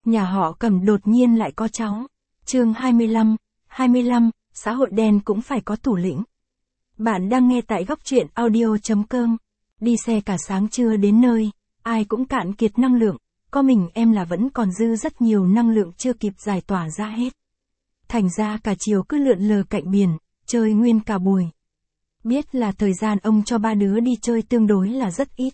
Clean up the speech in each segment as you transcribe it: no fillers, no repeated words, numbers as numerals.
Nhà họ Cẩm đột nhiên lại có cháu. Chương 25, xã hội đen cũng phải có thủ lĩnh. Bạn đang nghe tại góc truyện audio.com. Đi xe cả sáng trưa đến nơi, ai cũng cạn kiệt năng lượng, có mình em là vẫn còn dư rất nhiều năng lượng chưa kịp giải tỏa ra hết. Thành ra cả chiều cứ lượn lờ cạnh biển, chơi nguyên cả buổi. Biết là thời gian ông cho ba đứa đi chơi tương đối là rất ít.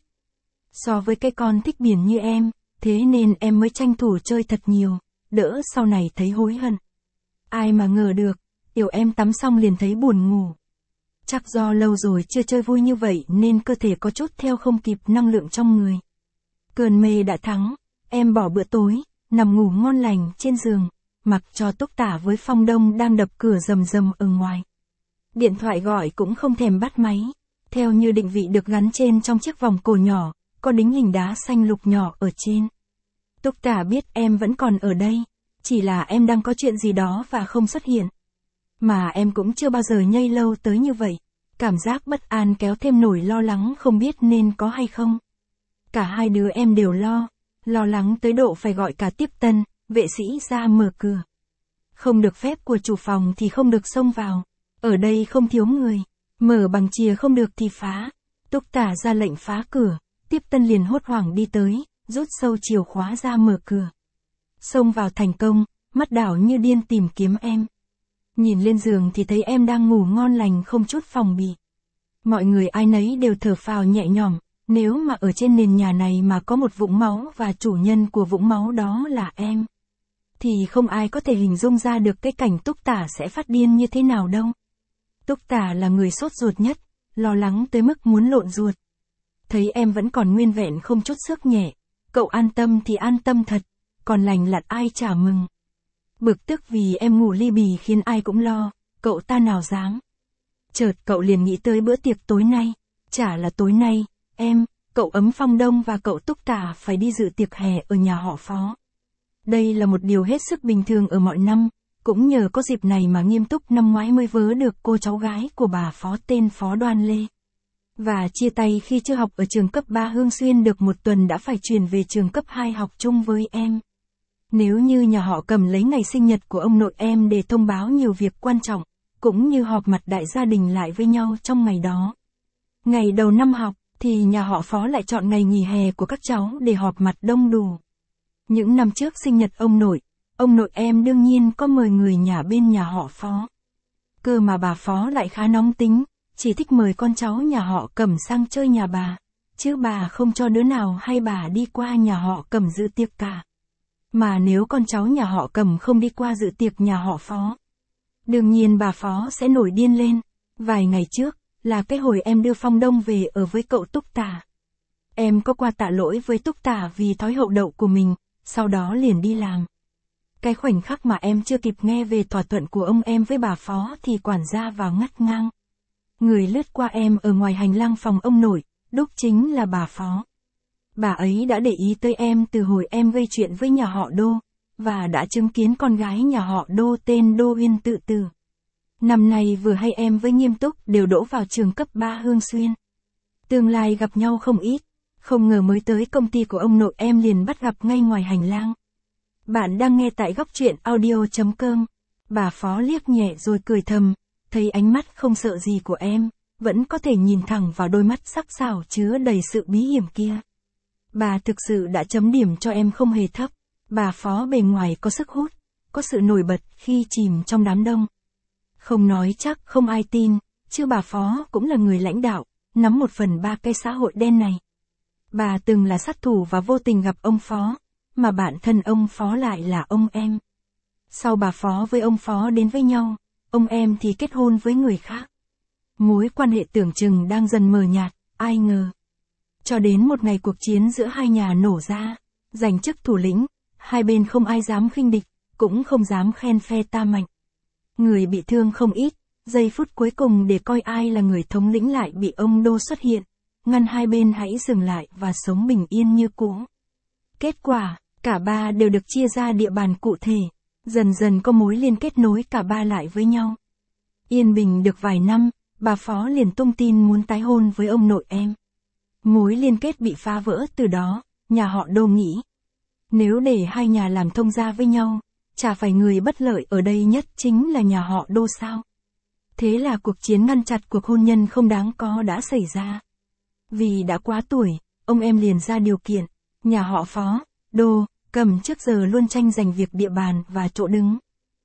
So với cái con thích biển như em, thế nên em mới tranh thủ chơi thật nhiều, đỡ sau này thấy hối hận. Ai mà ngờ được, tiểu em tắm xong liền thấy buồn ngủ. Chắc do lâu rồi chưa chơi vui như vậy nên cơ thể có chút theo không kịp năng lượng trong người. Cơn mê đã thắng, em bỏ bữa tối, nằm ngủ ngon lành trên giường, mặc cho Túc Tả với Phong Đông đang đập cửa rầm rầm ở ngoài. Điện thoại gọi cũng không thèm bắt máy, theo như định vị được gắn trên trong chiếc vòng cổ nhỏ, có đính hình đá xanh lục nhỏ ở trên. Túc Tả biết em vẫn còn ở đây, chỉ là em đang có chuyện gì đó và không xuất hiện. Mà em cũng chưa bao giờ nhây lâu tới như vậy, cảm giác bất an kéo thêm nỗi lo lắng không biết nên có hay không. Cả hai đứa em đều lo lắng tới độ phải gọi cả tiếp tân, vệ sĩ ra mở cửa. Không được phép của chủ phòng thì không được xông vào, ở đây không thiếu người, mở bằng chìa không được thì phá. Túc Tả ra lệnh phá cửa, tiếp tân liền hốt hoảng đi tới, rút sâu chìa khóa ra mở cửa. Xông vào thành công, mắt đảo như điên tìm kiếm em. Nhìn lên giường thì thấy em đang ngủ ngon lành không chút phòng bị. Mọi người ai nấy đều thở phào nhẹ nhõm, nếu mà ở trên nền nhà này mà có một vũng máu và chủ nhân của vũng máu đó là em, thì không ai có thể hình dung ra được cái cảnh Túc Tả sẽ phát điên như thế nào đâu. Túc Tả là người sốt ruột nhất, lo lắng tới mức muốn lộn ruột. Thấy em vẫn còn nguyên vẹn không chút xước nhẹ, cậu an tâm thì an tâm thật, còn lành lặn ai chả mừng. Bực tức vì em ngủ ly bì khiến ai cũng lo, cậu ta nào dám. Chợt cậu liền nghĩ tới bữa tiệc tối nay, chả là tối nay, cậu ấm Phong Đông và cậu Túc Tả phải đi dự tiệc hè ở nhà họ Phó. Đây là một điều hết sức bình thường ở mọi năm, cũng nhờ có dịp này mà Nghiêm Túc năm ngoái mới vớ được cô cháu gái của bà Phó tên Phó Đoan Lê. Và chia tay khi chưa học ở trường cấp 3 Hương Xuyên được một tuần đã phải chuyển về trường cấp 2 học chung với em. Nếu như nhà họ Cầm lấy ngày sinh nhật của ông nội em để thông báo nhiều việc quan trọng, cũng như họp mặt đại gia đình lại với nhau trong ngày đó. Ngày đầu năm học, thì nhà họ Phó lại chọn ngày nghỉ hè của các cháu để họp mặt đông đủ. Những năm trước sinh nhật ông nội em đương nhiên có mời người nhà bên nhà họ Phó. Cơ mà bà Phó lại khá nóng tính, chỉ thích mời con cháu nhà họ Cầm sang chơi nhà bà, chứ bà không cho đứa nào hay bà đi qua nhà họ Cầm dự tiệc cả. Mà nếu con cháu nhà họ Cầm không đi qua dự tiệc nhà họ Phó, đương nhiên bà Phó sẽ nổi điên lên. Vài ngày trước, là cái hồi em đưa Phong Đông về ở với cậu Túc Tả. Em có qua tạ lỗi với Túc Tả vì thói hậu đậu của mình, sau đó liền đi làm. Cái khoảnh khắc mà em chưa kịp nghe về thỏa thuận của ông em với bà Phó thì quản gia vào ngắt ngang. Người lướt qua em ở ngoài hành lang phòng ông nội, đúc chính là bà Phó. Bà ấy đã để ý tới em từ hồi em gây chuyện với nhà họ Đô, và đã chứng kiến con gái nhà họ Đô tên Đô Uyên tự tử. Năm nay vừa hay em với Nghiêm Túc đều đỗ vào trường cấp 3 Hương Xuyên. Tương lai gặp nhau không ít, không ngờ mới tới công ty của ông nội em liền bắt gặp ngay ngoài hành lang. Bạn đang nghe tại góc truyện audio.com. Bà Phó liếc nhẹ rồi cười thầm, thấy ánh mắt không sợ gì của em, vẫn có thể nhìn thẳng vào đôi mắt sắc sảo chứa đầy sự bí hiểm kia. Bà thực sự đã chấm điểm cho em không hề thấp. Bà Phó bề ngoài có sức hút, có sự nổi bật khi chìm trong đám đông. Không nói chắc không ai tin, chứ bà Phó cũng là người lãnh đạo, nắm 1/3 cái xã hội đen này. Bà từng là sát thủ và vô tình gặp ông Phó, mà bạn thân ông Phó lại là ông em. Sau bà Phó với ông Phó đến với nhau, ông em thì kết hôn với người khác. Mối quan hệ tưởng chừng đang dần mờ nhạt, ai ngờ. Cho đến một ngày cuộc chiến giữa hai nhà nổ ra, giành chức thủ lĩnh, hai bên không ai dám khinh địch, cũng không dám khen phe ta mạnh. Người bị thương không ít, giây phút cuối cùng để coi ai là người thống lĩnh lại bị ông Đô xuất hiện, ngăn hai bên hãy dừng lại và sống bình yên như cũ. Kết quả, cả ba đều được chia ra địa bàn cụ thể, dần dần có mối liên kết nối cả ba lại với nhau. Yên bình được vài năm, bà Phó liền tung tin muốn tái hôn với ông nội em. Mối liên kết bị phá vỡ từ đó, nhà họ Đô nghĩ. Nếu để hai nhà làm thông gia với nhau, chả phải người bất lợi ở đây nhất chính là nhà họ Đô sao? Thế là cuộc chiến ngăn chặn cuộc hôn nhân không đáng có đã xảy ra. Vì đã quá tuổi, ông em liền ra điều kiện, nhà họ Phó, Đô, Cầm trước giờ luôn tranh giành việc địa bàn và chỗ đứng.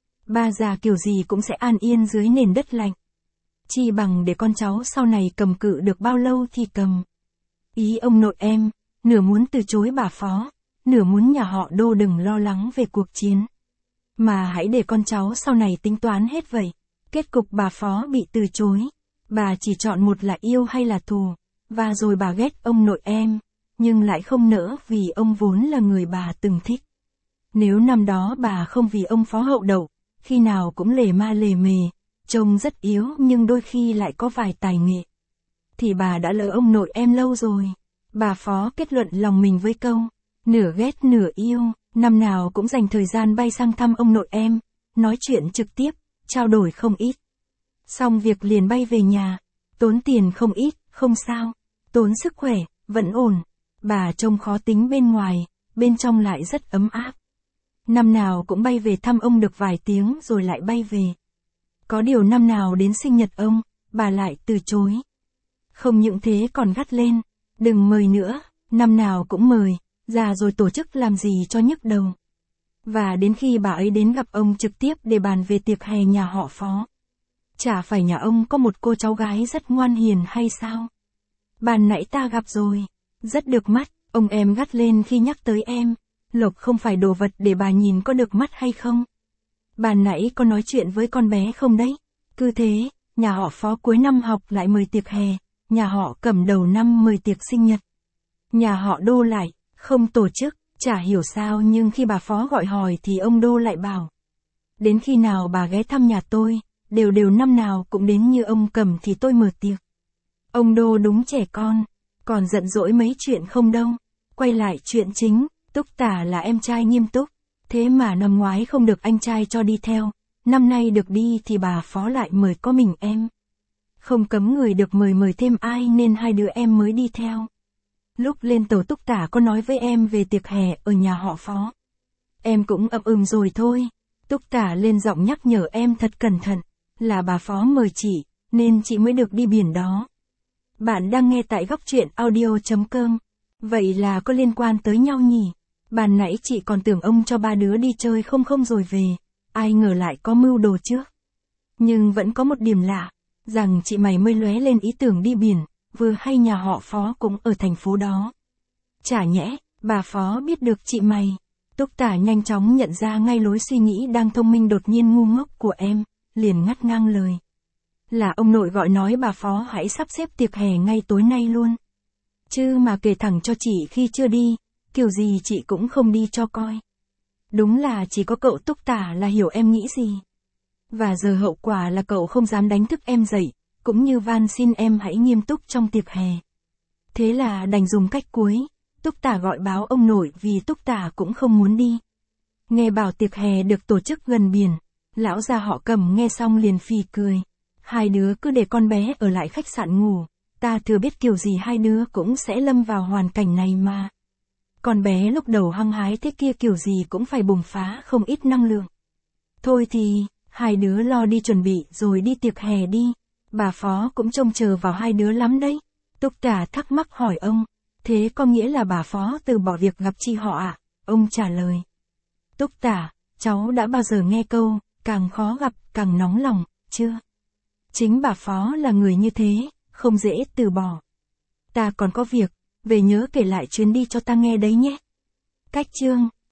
Ba già kiểu gì cũng sẽ an yên dưới nền đất lạnh. Chi bằng để con cháu sau này cầm cự được bao lâu thì cầm. Ý ông nội em, nửa muốn từ chối bà Phó, nửa muốn nhà họ Đô đừng lo lắng về cuộc chiến. Mà hãy để con cháu sau này tính toán hết vậy. Kết cục bà Phó bị từ chối. Bà chỉ chọn một là yêu hay là thù. Và rồi bà ghét ông nội em, nhưng lại không nỡ vì ông vốn là người bà từng thích. Nếu năm đó bà không vì ông Phó hậu đậu, khi nào cũng lề ma lề mề, trông rất yếu nhưng đôi khi lại có vài tài nghệ, thì bà đã lỡ ông nội em lâu rồi. Bà Phó kết luận lòng mình với câu, nửa ghét nửa yêu, năm nào cũng dành thời gian bay sang thăm ông nội em, nói chuyện trực tiếp, trao đổi không ít. Xong việc liền bay về nhà, tốn tiền không ít, không sao, tốn sức khỏe, vẫn ổn. Bà trông khó tính bên ngoài, bên trong lại rất ấm áp. Năm nào cũng bay về thăm ông được vài tiếng rồi lại bay về. Có điều năm nào đến sinh nhật ông, bà lại từ chối. Không những thế còn gắt lên, đừng mời nữa, năm nào cũng mời, già rồi tổ chức làm gì cho nhức đầu. Và đến khi bà ấy đến gặp ông trực tiếp để bàn về tiệc hè nhà họ Phó. Chả phải nhà ông có một cô cháu gái rất ngoan hiền hay sao? Ban nãy ta gặp rồi, rất được mắt, ông em gắt lên khi nhắc tới em. Lộc không phải đồ vật để bà nhìn có được mắt hay không. Ban nãy có nói chuyện với con bé không đấy? Cứ thế, nhà họ Phó cuối năm học lại mời tiệc hè, nhà họ Cẩm đầu năm mời tiệc sinh nhật. Nhà họ Đô lại, không tổ chức, chả hiểu sao nhưng khi bà Phó gọi hỏi thì ông Đô lại bảo. Đến khi nào bà ghé thăm nhà tôi, đều năm nào cũng đến như ông Cẩm thì tôi mở tiệc. Ông Đô đúng trẻ con, còn giận dỗi mấy chuyện không đâu. Quay lại chuyện chính, Túc Tả là em trai nghiêm túc, thế mà năm ngoái không được anh trai cho đi theo, năm nay được đi thì bà Phó lại mời có mình em. Không cấm người được mời thêm ai nên hai đứa em mới đi theo. Lúc lên tàu Túc Tả có nói với em về tiệc hè ở nhà họ Phó. Em cũng rồi thôi. Túc Tả lên giọng nhắc nhở em thật cẩn thận, là bà Phó mời chị, nên chị mới được đi biển đó. Bạn đang nghe tại Góc Truyện Audio.com. Vậy là có liên quan tới nhau nhỉ? Ban nãy chị còn tưởng ông cho ba đứa đi chơi không rồi về, ai ngờ lại có mưu đồ trước. Nhưng vẫn có một điểm lạ, rằng chị mày mới lóe lên ý tưởng đi biển, vừa hay nhà họ Phó cũng ở thành phố đó. Chả nhẽ, bà Phó biết được chị mày. Túc Tả nhanh chóng nhận ra ngay lối suy nghĩ đang thông minh đột nhiên ngu ngốc của em, liền ngắt ngang lời. Là ông nội gọi nói bà Phó hãy sắp xếp tiệc hè ngay tối nay luôn. Chứ mà kể thẳng cho chị khi chưa đi, kiểu gì chị cũng không đi cho coi. Đúng là chỉ có cậu Túc Tả là hiểu em nghĩ gì. Và giờ hậu quả là cậu không dám đánh thức em dậy, cũng như van xin em hãy nghiêm túc trong tiệc hè. Thế là đành dùng cách cuối, Túc Tả gọi báo ông nội vì Túc Tả cũng không muốn đi. Nghe bảo tiệc hè được tổ chức gần biển, lão già họ Cầm nghe xong liền phì cười. Hai đứa cứ để con bé ở lại khách sạn ngủ, ta thừa biết kiểu gì hai đứa cũng sẽ lâm vào hoàn cảnh này mà. Con bé lúc đầu hăng hái thế kia kiểu gì cũng phải bùng phá không ít năng lượng. Thôi thì, hai đứa lo đi chuẩn bị rồi đi tiệc hè đi, bà Phó cũng trông chờ vào hai đứa lắm đấy. Túc Tả thắc mắc hỏi ông, thế có nghĩa là bà Phó từ bỏ việc gặp chị họ à? Ông trả lời. Túc Tả, cháu đã bao giờ nghe câu, càng khó gặp càng nóng lòng, chưa? Chính bà Phó là người như thế, không dễ từ bỏ. Ta còn có việc, về nhớ kể lại chuyến đi cho ta nghe đấy nhé. Cách chương